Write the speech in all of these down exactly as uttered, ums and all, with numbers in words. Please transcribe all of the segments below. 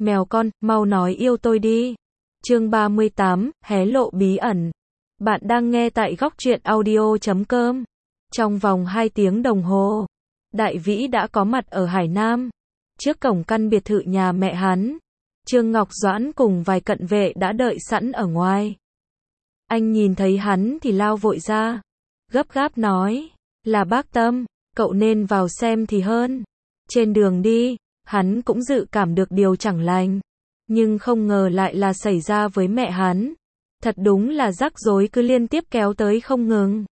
Mèo con, mau nói yêu tôi đi. Chương ba mươi tám, hé lộ bí ẩn. Bạn đang nghe tại góc truyện audio chấm com. Trong vòng hai tiếng đồng hồ, Đại Vĩ đã có mặt ở Hải Nam, trước cổng căn biệt thự nhà mẹ hắn. Trương Ngọc Doãn cùng vài cận vệ đã đợi sẵn ở ngoài. Anh nhìn thấy hắn thì lao vội ra, gấp gáp nói, là bác Tâm, cậu nên vào xem thì hơn. Trên đường đi, hắn cũng dự cảm được điều chẳng lành, nhưng không ngờ lại là xảy ra với mẹ hắn. Thật đúng là rắc rối cứ liên tiếp kéo tới không ngừng.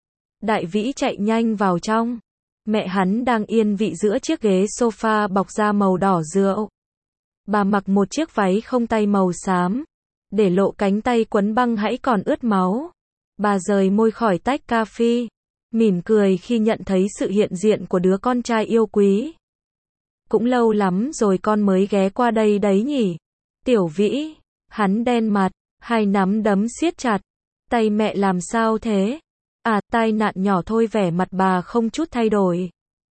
Đại Vĩ chạy nhanh vào trong. Mẹ hắn đang yên vị giữa chiếc ghế sofa bọc da màu đỏ rượu. Bà mặc một chiếc váy không tay màu xám, để lộ cánh tay quấn băng hãy còn ướt máu. Bà rời môi khỏi tách cà phê, mỉm cười khi nhận thấy sự hiện diện của đứa con trai yêu quý. Cũng lâu lắm rồi con mới ghé qua đây đấy nhỉ. Tiểu Vĩ, hắn đen mặt, hai nắm đấm siết chặt. Tay mẹ làm sao thế? À, tai nạn nhỏ thôi. Vẻ mặt bà không chút thay đổi.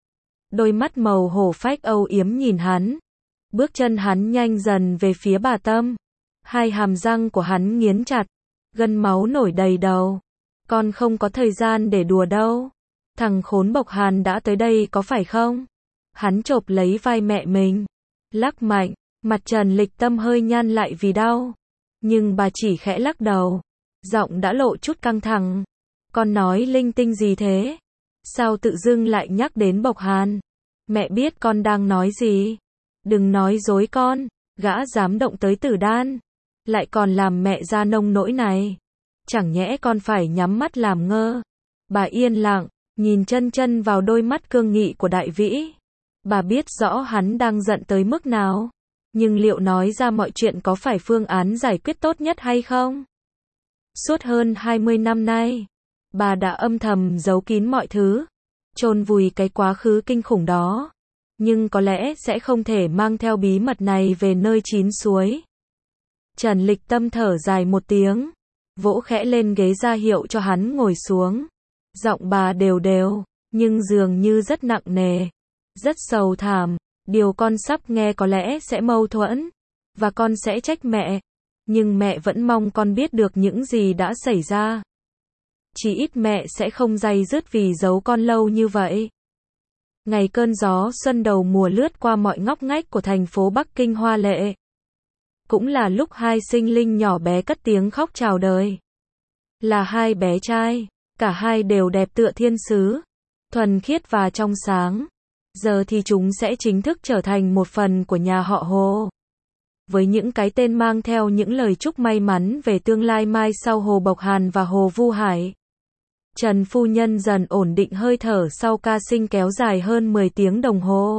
Đôi mắt màu hổ phách âu yếm nhìn hắn. Bước chân hắn nhanh dần về phía bà Tâm. Hai hàm răng của hắn nghiến chặt, gân máu nổi đầy đầu. Con không có thời gian để đùa đâu. Thằng khốn Bộc Hàn đã tới đây có phải không? Hắn chộp lấy vai mẹ mình, lắc mạnh, mặt Trần Lịch Tâm hơi nhăn lại vì đau. Nhưng bà chỉ khẽ lắc đầu, giọng đã lộ chút căng thẳng. Con nói linh tinh gì thế? Sao tự dưng lại nhắc đến Bộc Hàn? Mẹ biết con đang nói gì. Đừng nói dối con, gã dám động tới Tử Đan, lại còn làm mẹ ra nông nỗi này. Chẳng nhẽ con phải nhắm mắt làm ngơ? Bà yên lặng, nhìn chân chân vào đôi mắt cương nghị của Đại Vĩ. Bà biết rõ hắn đang giận tới mức nào, nhưng liệu nói ra mọi chuyện có phải phương án giải quyết tốt nhất hay không? Suốt hơn hai mươi năm nay, bà đã âm thầm giấu kín mọi thứ, chôn vùi cái quá khứ kinh khủng đó. Nhưng có lẽ sẽ không thể mang theo bí mật này về nơi chín suối. Trần Lịch Tâm thở dài một tiếng, vỗ khẽ lên ghế ra hiệu cho hắn ngồi xuống. Giọng bà đều đều, nhưng dường như rất nặng nề, rất sầu thảm. Điều con sắp nghe có lẽ sẽ mâu thuẫn, và con sẽ trách mẹ. Nhưng mẹ vẫn mong con biết được những gì đã xảy ra. Chỉ ít mẹ sẽ không day dứt vì giấu con lâu như vậy. Ngày cơn gió xuân đầu mùa lướt qua mọi ngóc ngách của thành phố Bắc Kinh hoa lệ. Cũng là lúc hai sinh linh nhỏ bé cất tiếng khóc chào đời. Là hai bé trai, cả hai đều đẹp tựa thiên sứ, thuần khiết và trong sáng. Giờ thì chúng sẽ chính thức trở thành một phần của nhà họ Hồ. Với những cái tên mang theo những lời chúc may mắn về tương lai mai sau Hồ Bộc Hàn và Hồ Vu Hải. Trần phu nhân dần ổn định hơi thở sau ca sinh kéo dài hơn mười tiếng đồng hồ.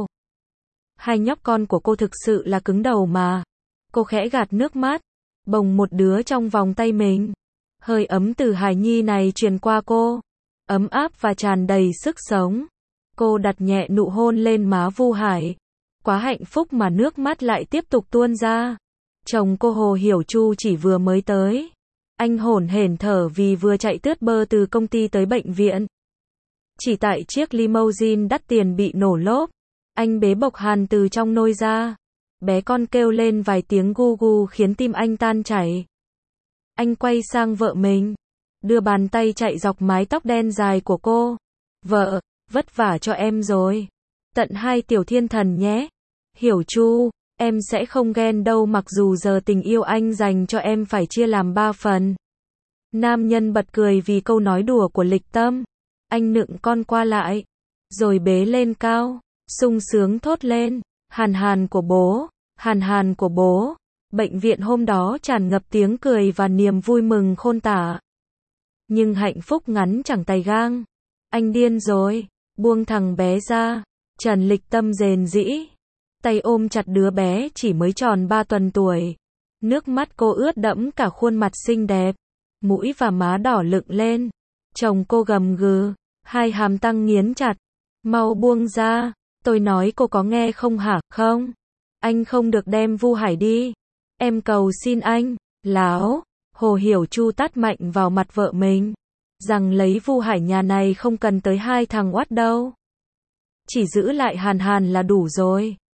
Hai nhóc con của cô thực sự là cứng đầu mà. Cô khẽ gạt nước mắt, bồng một đứa trong vòng tay mình. Hơi ấm từ hài nhi này truyền qua cô, ấm áp và tràn đầy sức sống. Cô đặt nhẹ nụ hôn lên má Vu Hải. Quá hạnh phúc mà nước mắt lại tiếp tục tuôn ra. Chồng cô Hồ Hiểu Chu chỉ vừa mới tới. Anh hổn hển thở vì vừa chạy tướt bơ từ công ty tới bệnh viện. Chỉ tại chiếc limousine đắt tiền bị nổ lốp, anh bế Bộc Hàn từ trong nôi ra. Bé con kêu lên vài tiếng gu gu khiến tim anh tan chảy. Anh quay sang vợ mình, đưa bàn tay chạy dọc mái tóc đen dài của cô. Vợ, vất vả cho em rồi. Tận hai tiểu thiên thần nhé. Hiểu Chu, em sẽ không ghen đâu mặc dù giờ tình yêu anh dành cho em phải chia làm ba phần. Nam nhân bật cười vì câu nói đùa của Lịch Tâm. Anh nựng con qua lại, rồi bế lên cao, sung sướng thốt lên. Hàn hàn của bố, hàn hàn của bố. Bệnh viện hôm đó tràn ngập tiếng cười và niềm vui mừng khôn tả. Nhưng hạnh phúc ngắn chẳng tay gang. Anh điên rồi, buông thằng bé ra. Trần Lịch Tâm rền rĩ, tay ôm chặt đứa bé chỉ mới tròn ba tuần tuổi. Nước mắt cô ướt đẫm cả khuôn mặt xinh đẹp, mũi và má đỏ lựng lên. Chồng cô gầm gừ, hai hàm răng nghiến chặt. Mau buông ra, tôi nói cô có nghe không hả? Không, anh không được đem Vu Hải đi. Em cầu xin anh. Láo. Hồ Hiểu Chu tát mạnh vào mặt vợ mình, rằng lấy Vu Hải nhà này không cần tới hai thằng oát đâu. Chỉ giữ lại Hàn Hàn là đủ rồi.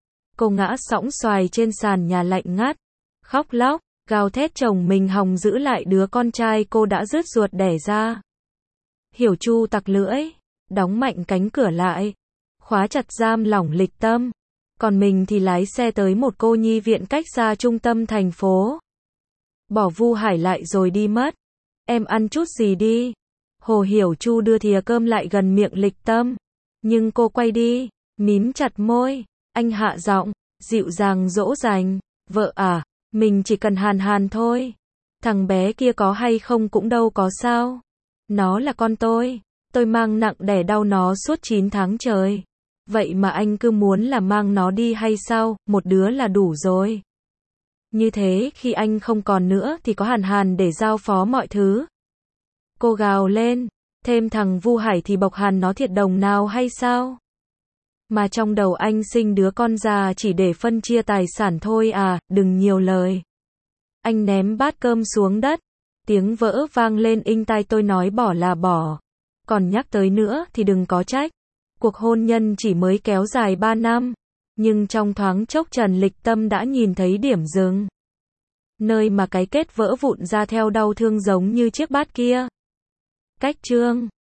cô ngã sõng xoài trên sàn nhà lạnh ngắt, khóc lóc, gào thét chồng mình hòng giữ lại đứa con trai cô đã rứt ruột đẻ ra. Hiểu Chu tặc lưỡi, đóng mạnh cánh cửa lại, khóa chặt giam lỏng Lịch Tâm, còn mình thì lái xe tới một cô nhi viện cách xa trung tâm thành phố. Bỏ Vu Hải lại rồi đi mất. Em ăn chút gì đi. Hồ Hiểu Chu đưa thìa cơm lại gần miệng Lịch Tâm, nhưng cô quay đi, mím chặt môi. Anh hạ giọng, dịu dàng dỗ dành, vợ à, mình chỉ cần Hàn Hàn thôi. Thằng bé kia có hay không cũng đâu có sao. Nó là con tôi, tôi mang nặng đẻ đau nó suốt chín tháng trời. Vậy mà anh cứ muốn là mang nó đi hay sao, một đứa là đủ rồi. Như thế khi anh không còn nữa thì có Hàn Hàn để giao phó mọi thứ. Cô gào lên, thêm thằng Vu Hải thì bộc hàn nó thiệt đồng nào hay sao? Mà trong đầu anh sinh đứa con già chỉ để phân chia tài sản thôi à, đừng nhiều lời. Anh ném bát cơm xuống đất, tiếng vỡ vang lên inh tai tôi nói bỏ là bỏ. Còn nhắc tới nữa thì đừng có trách. Cuộc hôn nhân chỉ mới kéo dài ba năm, nhưng trong thoáng chốc Trần Lịch Tâm đã nhìn thấy điểm dừng. Nơi mà cái kết vỡ vụn ra theo đau thương giống như chiếc bát kia. Cách chương